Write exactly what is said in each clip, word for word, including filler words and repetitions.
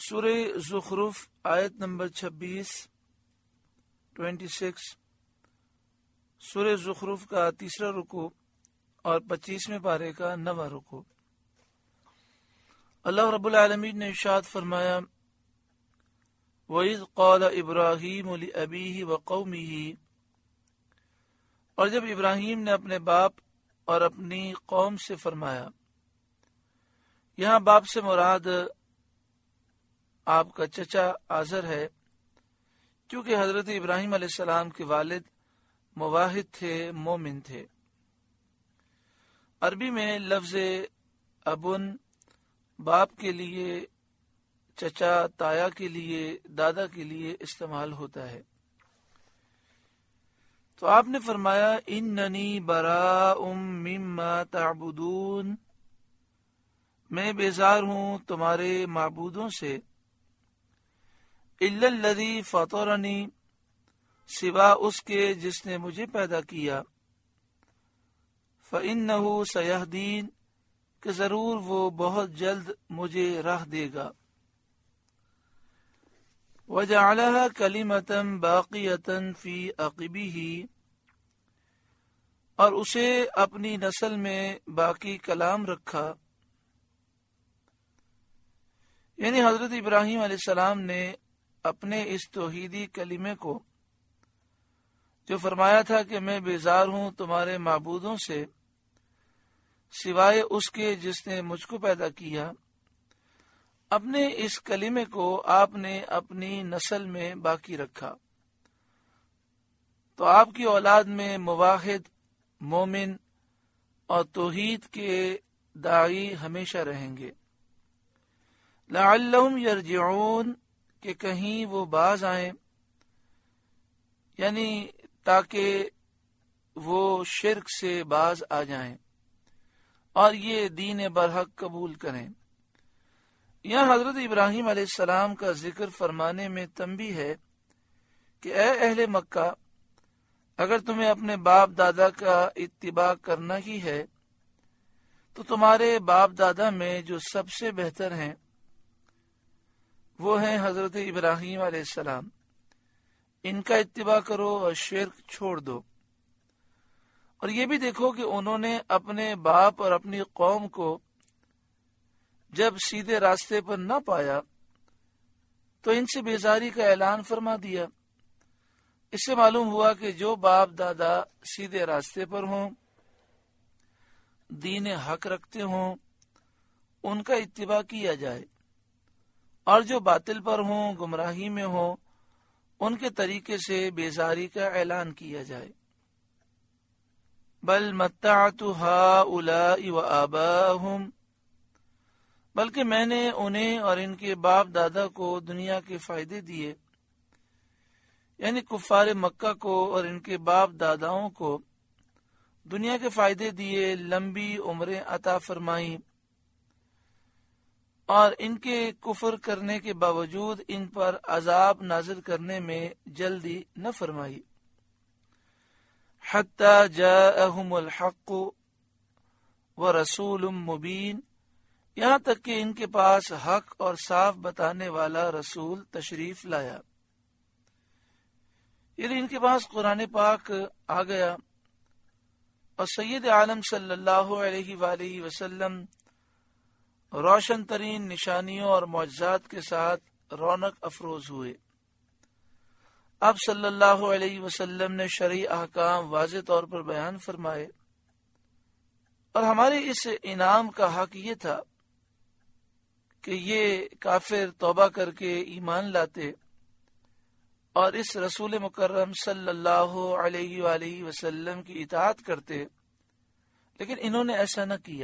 سورہ زخرف آیت نمبر چھبیس ٹوینٹی سکس سورہ زخرف کا تیسرا رکوع اور پچیسویں پارے کا نواں رکوع۔ اللہ رب العالمین نے ارشاد فرمایا وَإِذْ قَالَ إِبْرَاهِيمُ لِأَبِيهِ وَقَوْمِهِ، اور جب ابراہیم نے اپنے باپ اور اپنی قوم سے فرمایا۔ یہاں باپ سے مراد آپ کا چچا آزر ہے، کیونکہ حضرت ابراہیم علیہ السلام کے والد موحد تھے، مومن تھے۔ عربی میں لفظ ابن باپ کے لیے، چچا تایا کے لیے، دادا کے لیے استعمال ہوتا ہے۔ تو آپ نے فرمایا اننی براء مما تعبدون، میں بیزار ہوں تمہارے معبودوں سے، الا الذی فطرنی، سوا اس کے جس نے مجھے پیدا کیا، فإنہ سیہدین، کہ ضرور وہ بہت جلد مجھے راہ دے گا، وَجَعَلَهَا كَلِمَةً بَاقِيَةً فِي عَقِبِهِ، اور اسے اپنی نسل میں باقی کلام رکھا۔ یعنی حضرت ابراہیم علیہ السلام نے اپنے اس توحیدی کلمے کو، جو فرمایا تھا کہ میں بیزار ہوں تمہارے معبودوں سے سوائے اس کے جس نے مجھ کو پیدا کیا، اپنے اس کلمے کو آپ نے اپنی نسل میں باقی رکھا، تو آپ کی اولاد میں موحد، مومن اور توحید کے داعی ہمیشہ رہیں گے۔ لعلہم یرجعون، کہ کہیں وہ باز آئیں، یعنی تاکہ وہ شرک سے باز آ جائیں اور یہ دین برحق قبول کریں۔ یہاں حضرت ابراہیم علیہ السلام کا ذکر فرمانے میں تنبیہ ہے کہ اے اہل مکہ، اگر تمہیں اپنے باپ دادا کا اتباع کرنا ہی ہے تو تمہارے باپ دادا میں جو سب سے بہتر ہیں وہ ہیں حضرت ابراہیم علیہ السلام، ان کا اتباع کرو اور شرک چھوڑ دو۔ اور یہ بھی دیکھو کہ انہوں نے اپنے باپ اور اپنی قوم کو جب سیدھے راستے پر نہ پایا تو ان سے بیزاری کا اعلان فرما دیا۔ اس سے معلوم ہوا کہ جو باپ دادا سیدھے راستے پر ہوں، دین حق رکھتے ہوں، ان کا اتباع کیا جائے، اور جو باطل پر ہوں، گمراہی میں ہوں، ان کے طریقے سے بیزاری کا اعلان کیا جائے۔ بل متعت ہؤلاء وآباءہم، بلکہ میں نے انہیں اور ان کے باپ دادا کو دنیا کے فائدے دیے، یعنی کفار مکہ کو اور ان کے باپ داداؤں کو دنیا کے فائدے دیے، لمبی عمریں عطا فرمائیں، اور ان کے کفر کرنے کے باوجود ان پر عذاب نازل کرنے میں جلدی نہ فرمائی۔ حتی جاءہم الحق ورسول مبین، یہاں تک کہ ان کے پاس حق اور صاف بتانے والا رسول تشریف لایا، یعنی ان کے پاس قرآن پاک آ گیا اور سید عالم صلی اللہ علیہ وآلہ وسلم روشن ترین نشانیوں اور معجزات کے ساتھ رونق افروز ہوئے۔ آپ صلی اللہ علیہ وسلم نے شرعی احکام واضح طور پر بیان فرمائے، اور ہمارے اس انعام کا حق یہ تھا کہ یہ کافر توبہ کر کے ایمان لاتے اور اس رسول مکرم صلی اللہ علیہ وآلہ وسلم کی اطاعت کرتے، لیکن انہوں نے ایسا نہ کیا۔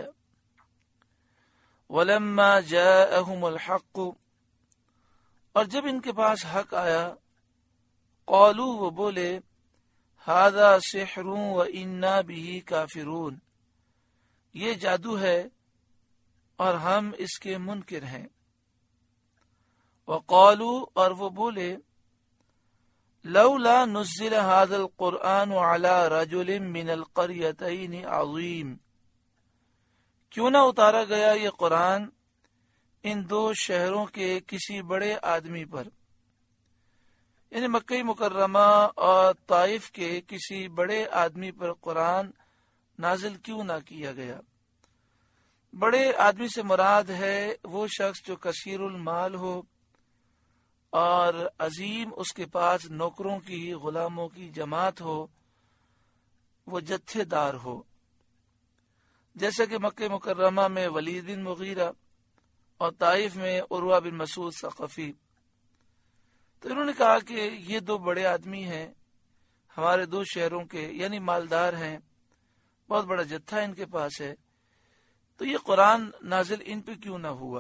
وَلَمَّا جَاءَهُمُ الْحَقُّ، اور جب ان کے پاس حق آیا، قَالُوا، وہ بولے، هَذَا سِحْرٌ وَإِنَّا بِهِ كَافِرُونَ، یہ جادو ہے اور ہم اس کے منکر ہیں۔ وَقَالُوا، اور وہ بولے، لَوْلَا نُزِّلَ هَذَا الْقُرْآنُ عَلَى رَجُلٍ مِّنَ الْقَرْيَتَيْنِ عَظِيمٍ، کیوں نہ اتارا گیا یہ قرآن ان دو شہروں کے کسی بڑے آدمی پر، یعنی مکہ مکرمہ اور طائف کے کسی بڑے آدمی پر قرآن نازل کیوں نہ کیا گیا؟ بڑے آدمی سے مراد ہے وہ شخص جو کثیر المال ہو اور عظیم اس کے پاس نوکروں کی، غلاموں کی جماعت ہو، وہ جتھے دار ہو، جیسا کہ مکہ مکرمہ میں ولید بن مغیرہ اور طائف میں عروہ بن مسعود ثقفی۔ تو انہوں نے کہا کہ یہ دو بڑے آدمی ہیں ہمارے دو شہروں کے، یعنی مالدار ہیں، بہت بڑا جتھا ان کے پاس ہے، تو یہ قرآن نازل ان پہ کیوں نہ ہوا؟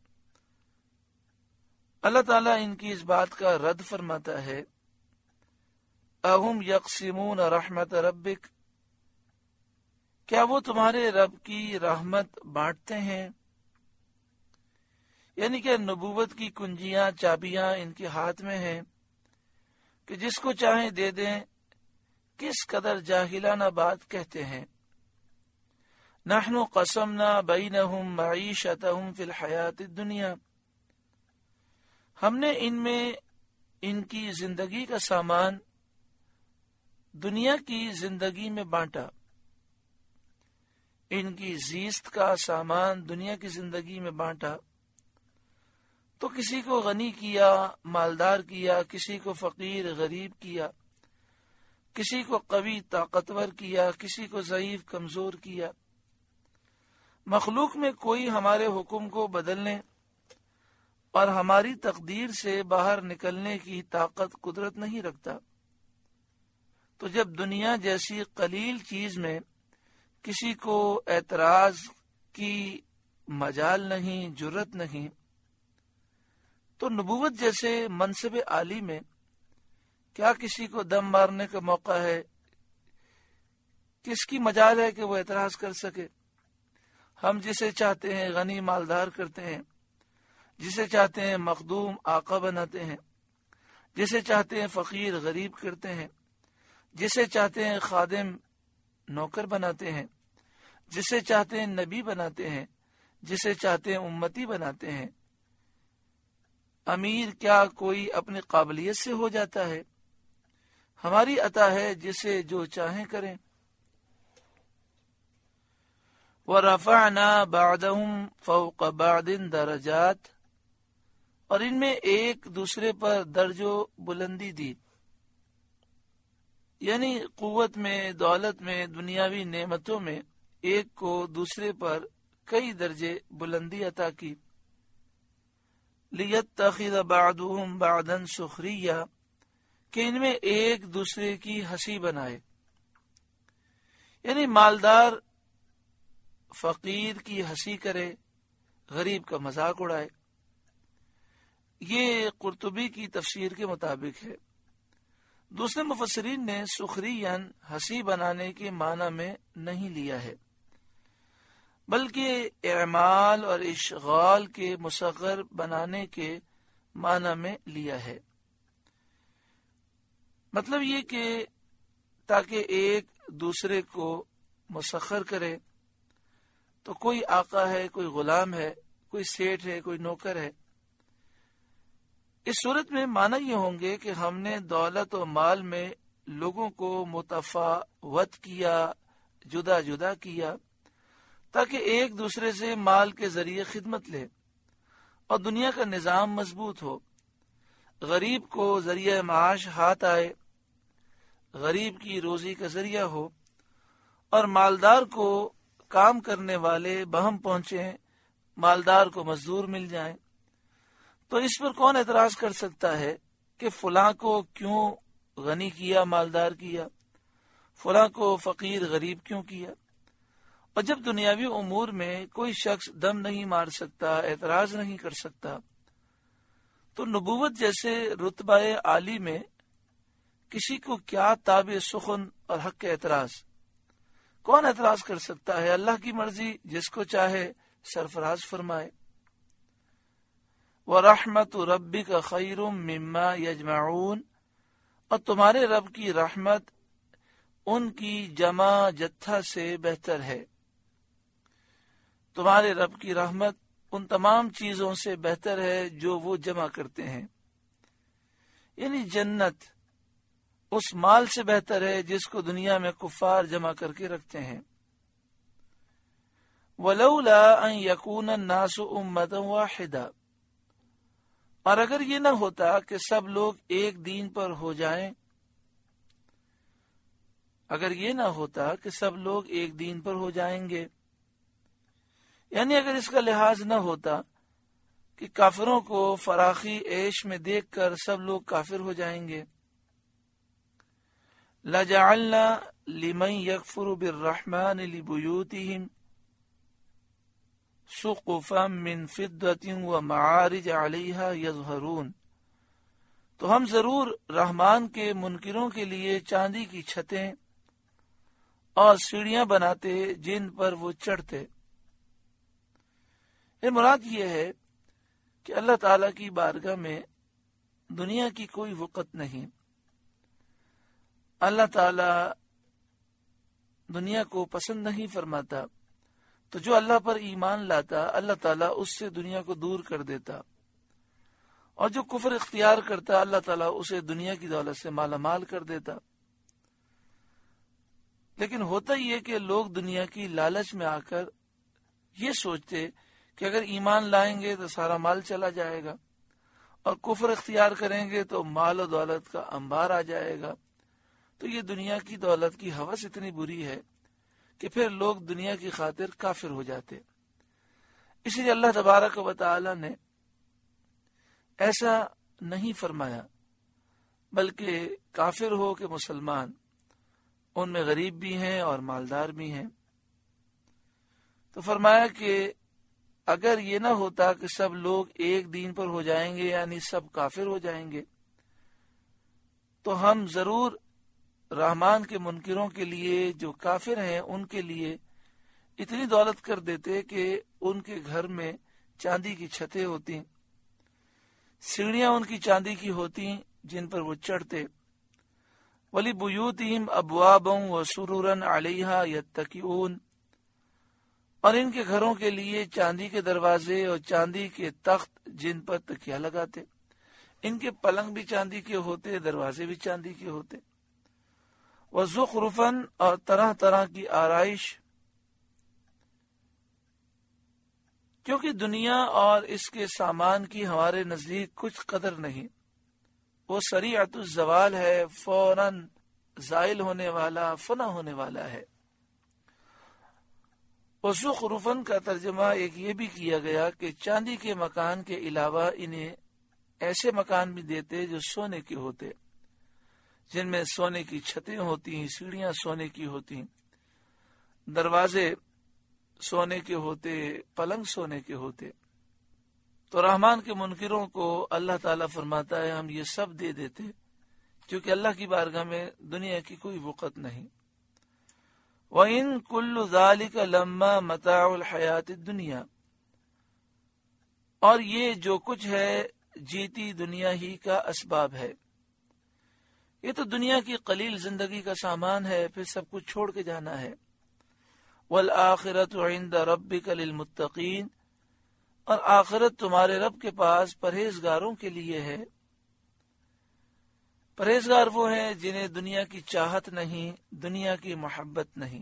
اللہ تعالیٰ ان کی اس بات کا رد فرماتا ہے، اَهُمْ يَقْسِمُونَ رَحْمَةَ رَبِّكَ، کیا وہ تمہارے رب کی رحمت بانٹتے ہیں؟ یعنی کہ نبوت کی کنجیاں، چابیاں ان کے ہاتھ میں ہیں کہ جس کو چاہیں دے دیں۔ کس قدر جاہلانہ بات کہتے ہیں۔ نحن قسمنا بینہم معیشتہم فی الحیات الدنیا، ہم نے ان میں ان کی زندگی کا سامان دنیا کی زندگی میں بانٹا، ان کی زیست کا سامان دنیا کی زندگی میں بانٹا، تو کسی کو غنی کیا، مالدار کیا، کسی کو فقیر غریب کیا، کسی کو قوی طاقتور کیا، کسی کو ضعیف کمزور کیا۔ مخلوق میں کوئی ہمارے حکم کو بدلنے اور ہماری تقدیر سے باہر نکلنے کی طاقت قدرت نہیں رکھتا۔ تو جب دنیا جیسی قلیل چیز میں کسی کو اعتراض کی مجال نہیں، جرت نہیں، تو نبوت جیسے منصب عالی میں کیا کسی کو دم مارنے کا موقع ہے؟ کس کی مجال ہے کہ وہ اعتراض کر سکے؟ ہم جسے چاہتے ہیں غنی مالدار کرتے ہیں، جسے چاہتے ہیں مخدوم آقا بناتے ہیں، جسے چاہتے ہیں فقیر غریب کرتے ہیں، جسے چاہتے ہیں خادم نوکر بناتے ہیں، جسے چاہتے ہیں نبی بناتے ہیں، جسے چاہتے ہیں امتی بناتے ہیں۔ امیر کیا کوئی اپنی قابلیت سے ہو جاتا ہے؟ ہماری عطا ہے، جسے جو چاہیں کریں۔ وَرَفَعْنَا بَعْضَهُمْ فَوْقَ بَعْضٍ دَرَجَاتٍ، اور ان میں ایک دوسرے پر درجو بلندی دی، یعنی قوت میں، دولت میں، دنیاوی نعمتوں میں ایک کو دوسرے پر کئی درجے بلندی عطا کی۔ لِيَتَّخِذَ بَعْضُهُمْ بَعْضًا سُخْرِيًّا، کہ ان میں ایک دوسرے کی ہنسی بنائے، یعنی مالدار فقیر کی ہنسی کرے، غریب کا مذاق اڑائے۔ یہ قرطبی کی تفسیر کے مطابق ہے۔ دوسرے مفسرین نے سخریاً ہنسی بنانے کے معنی میں نہیں لیا ہے، بلکہ اعمال اور اشغال کے مصغر بنانے کے معنی میں لیا ہے۔ مطلب یہ کہ تاکہ ایک دوسرے کو مسخر کرے، تو کوئی آقا ہے، کوئی غلام ہے، کوئی سیٹھ ہے، کوئی نوکر ہے۔ اس صورت میں معنی یہ ہوں گے کہ ہم نے دولت و مال میں لوگوں کو متفاوت کیا، جدا جدا کیا، تاکہ ایک دوسرے سے مال کے ذریعے خدمت لے اور دنیا کا نظام مضبوط ہو۔ غریب کو ذریعہ معاش ہاتھ آئے، غریب کی روزی کا ذریعہ ہو، اور مالدار کو کام کرنے والے بہم پہنچیں، مالدار کو مزدور مل جائیں۔ تو اس پر کون اعتراض کر سکتا ہے کہ فلاں کو کیوں غنی کیا، مالدار کیا، فلاں کو فقیر غریب کیوں کیا؟ اور جب دنیاوی امور میں کوئی شخص دم نہیں مار سکتا، اعتراض نہیں کر سکتا، تو نبوت جیسے رتبہ عالی میں کسی کو کیا تاب سخن اور حق اعتراض؟ کون اعتراض کر سکتا ہے؟ اللہ کی مرضی، جس کو چاہے سرفراز فرمائے۔ وَرَحْمَةُ رَبِّكَ خَيْرٌ مِّمَّا يَجْمَعُونَ، اور تمہارے رب کی رحمت ان کی جمع جتھا سے بہتر ہے۔ تمہارے رب کی رحمت ان تمام چیزوں سے بہتر ہے جو وہ جمع کرتے ہیں، یعنی جنت اس مال سے بہتر ہے جس کو دنیا میں کفار جمع کر کے رکھتے ہیں۔ وَلَوْلَا أَن يَكُونَ النَّاسُ أُمَّةً وَاحِدَةً، اور اگر یہ نہ ہوتا کہ سب لوگ ایک دین پر ہو جائیں، اگر یہ نہ ہوتا کہ سب لوگ ایک دین پر ہو جائیں گے، یعنی اگر اس کا لحاظ نہ ہوتا کہ کافروں کو فراخی عیش میں دیکھ کر سب لوگ کافر ہو جائیں گے، لَجَعَلْنَا لِمَن يَكْفُرُ بِالرَّحْمَنِ لِبُيُوتِهِمْ سُقُفًا مِّن فِضَّةٍ وَمَعَارِجَ عَلَيْهَا يَظْهَرُونَ، تو ہم ضرور رحمان کے منکروں کے لیے چاندی کی چھتیں اور سیڑھیاں بناتے جن پر وہ چڑھتے۔ یہ مراد یہ ہے کہ اللہ تعالی کی بارگاہ میں دنیا کی کوئی وقت نہیں، اللہ تعالی دنیا کو پسند نہیں فرماتا، تو جو اللہ پر ایمان لاتا اللہ تعالیٰ اس سے دنیا کو دور کر دیتا، اور جو کفر اختیار کرتا اللہ تعالیٰ اسے دنیا کی دولت سے مالا مال کر دیتا۔ لیکن ہوتا یہ کہ لوگ دنیا کی لالچ میں آ کر یہ سوچتے کہ اگر ایمان لائیں گے تو سارا مال چلا جائے گا، اور کفر اختیار کریں گے تو مال و دولت کا انبار آ جائے گا، تو یہ دنیا کی دولت کی ہوس اتنی بری ہے کہ پھر لوگ دنیا کی خاطر کافر ہو جاتے۔ اس لیے اللہ تبارک و تعالی نے ایسا نہیں فرمایا، بلکہ کافر ہو کہ مسلمان، ان میں غریب بھی ہیں اور مالدار بھی ہیں۔ تو فرمایا کہ اگر یہ نہ ہوتا کہ سب لوگ ایک دین پر ہو جائیں گے، یعنی سب کافر ہو جائیں گے، تو ہم ضرور رحمان کے منکروں کے لیے جو کافر ہیں ان کے لیے اتنی دولت کر دیتے کہ ان کے گھر میں چاندی کی چھتیں ہوتی، سیڑھیاں ان کی چاندی کی ہوتی جن پر وہ چڑھتے۔ وَلِبُيُوتِهِمْ أَبْوَابًا وَسُرُرًا عَلَيْهَا يَتَّكِئُونَ، اور ان کے گھروں کے لیے چاندی کے دروازے اور چاندی کے تخت جن پر تکیہ لگاتے، ان کے پلنگ بھی چاندی کے ہوتے، دروازے بھی چاندی کے ہوتے۔ وَزُخْرُفًا، اور طرح طرح کی آرائش، کیونکہ دنیا اور اس کے سامان کی ہمارے نزدیک کچھ قدر نہیں، وہ سریعت الزوال ہے، فوراً زائل ہونے والا، فنا ہونے والا ہے۔ وَزُخْرُفًا کا ترجمہ ایک یہ بھی کیا گیا کہ چاندی کے مکان کے علاوہ انہیں ایسے مکان بھی دیتے جو سونے کے ہوتے، جن میں سونے کی چھتیں ہوتی، سیڑھیاں سونے کی ہوتی، دروازے سونے کے ہوتے، پلنگ سونے کے ہوتے۔ تو رحمان کے منکروں کو اللہ تعالیٰ فرماتا ہے ہم یہ سب دے دیتے، کیونکہ اللہ کی بارگاہ میں دنیا کی کوئی وقت نہیں۔ وَإِن كُلُّ ذَلِكَ لَمَّا مَتَاعُ الْحَيَاةِ الدُّنْيَا، اور یہ جو کچھ ہے جیتی دنیا ہی کا اسباب ہے، یہ تو دنیا کی قلیل زندگی کا سامان ہے، پھر سب کچھ چھوڑ کے جانا ہے۔ وَالْآخِرَةُ عِندَ رَبِّكَ لِلْمُتَّقِينَ، اور آخرت تمہارے رب کے پاس پرہیزگاروں کے لیے ہے۔ پرہیزگار وہ ہیں جنہیں دنیا کی چاہت نہیں، دنیا کی محبت نہیں۔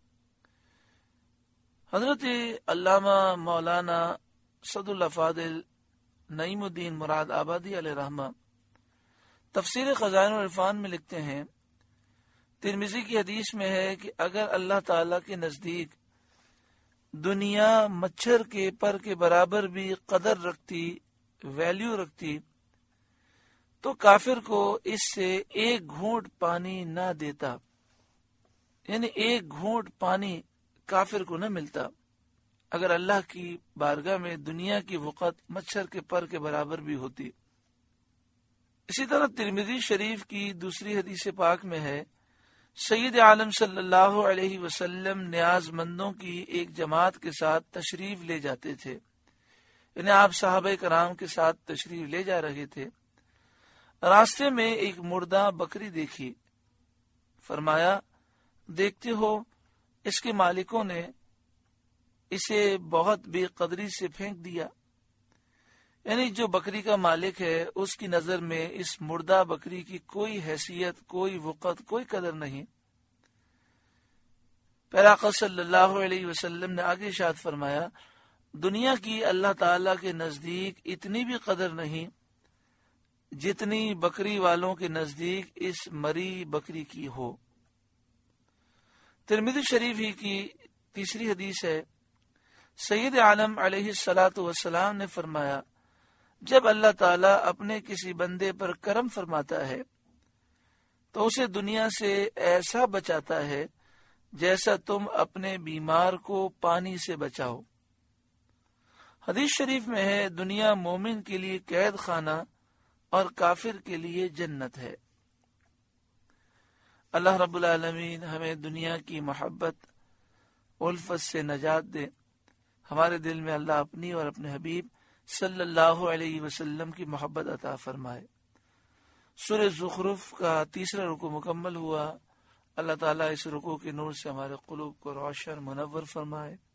حضرت علامہ مولانا سعد اللہ فاضل نعیم الدین مراد آبادی علیہ رحمہ تفسیر خزائن العرفان میں لکھتے ہیں، ترمذی کی حدیث میں ہے کہ اگر اللہ تعالی کے نزدیک دنیا مچھر کے پر کے برابر بھی قدر رکھتی، ویلیو رکھتی، تو کافر کو اس سے ایک گھونٹ پانی نہ دیتا، یعنی ایک گھونٹ پانی کافر کو نہ ملتا اگر اللہ کی بارگاہ میں دنیا کی وقت مچھر کے پر کے برابر بھی ہوتی۔ اسی طرح ترمذی شریف کی دوسری حدیث پاک میں ہے، سید عالم صلی اللہ علیہ وسلم نیاز مندوں کی ایک جماعت کے ساتھ تشریف لے جاتے تھے، یعنی آپ صحابہ کرام کے ساتھ تشریف لے جا رہے تھے۔ راستے میں ایک مردہ بکری دیکھی، فرمایا دیکھتے ہو اس کے مالکوں نے اسے بہت بے قدری سے پھینک دیا۔ یعنی جو بکری کا مالک ہے اس کی نظر میں اس مردہ بکری کی کوئی حیثیت، کوئی وقت، کوئی قدر نہیں۔ پھر آقا صلی اللہ علیہ وسلم نے آگے ارشاد فرمایا، دنیا کی اللہ تعالی کے نزدیک اتنی بھی قدر نہیں جتنی بکری والوں کے نزدیک اس مری بکری کی ہو۔ ترمذی شریف ہی کی تیسری حدیث ہے، سید عالم علیہ الصلاۃ والسلام نے فرمایا، جب اللہ تعالیٰ اپنے کسی بندے پر کرم فرماتا ہے تو اسے دنیا سے ایسا بچاتا ہے جیسا تم اپنے بیمار کو پانی سے بچاؤ۔ حدیث شریف میں ہے، دنیا مومن کے لیے قید خانہ اور کافر کے لیے جنت ہے۔ اللہ رب العالمین ہمیں دنیا کی محبت الفت سے نجات دے، ہمارے دل میں اللہ اپنی اور اپنے حبیب صلی اللہ علیہ وسلم کی محبت عطا فرمائے۔ سورہ زخرف کا تیسرا رکوع مکمل ہوا۔ اللہ تعالیٰ اس رکوع کے نور سے ہمارے قلوب کو روشن منور فرمائے۔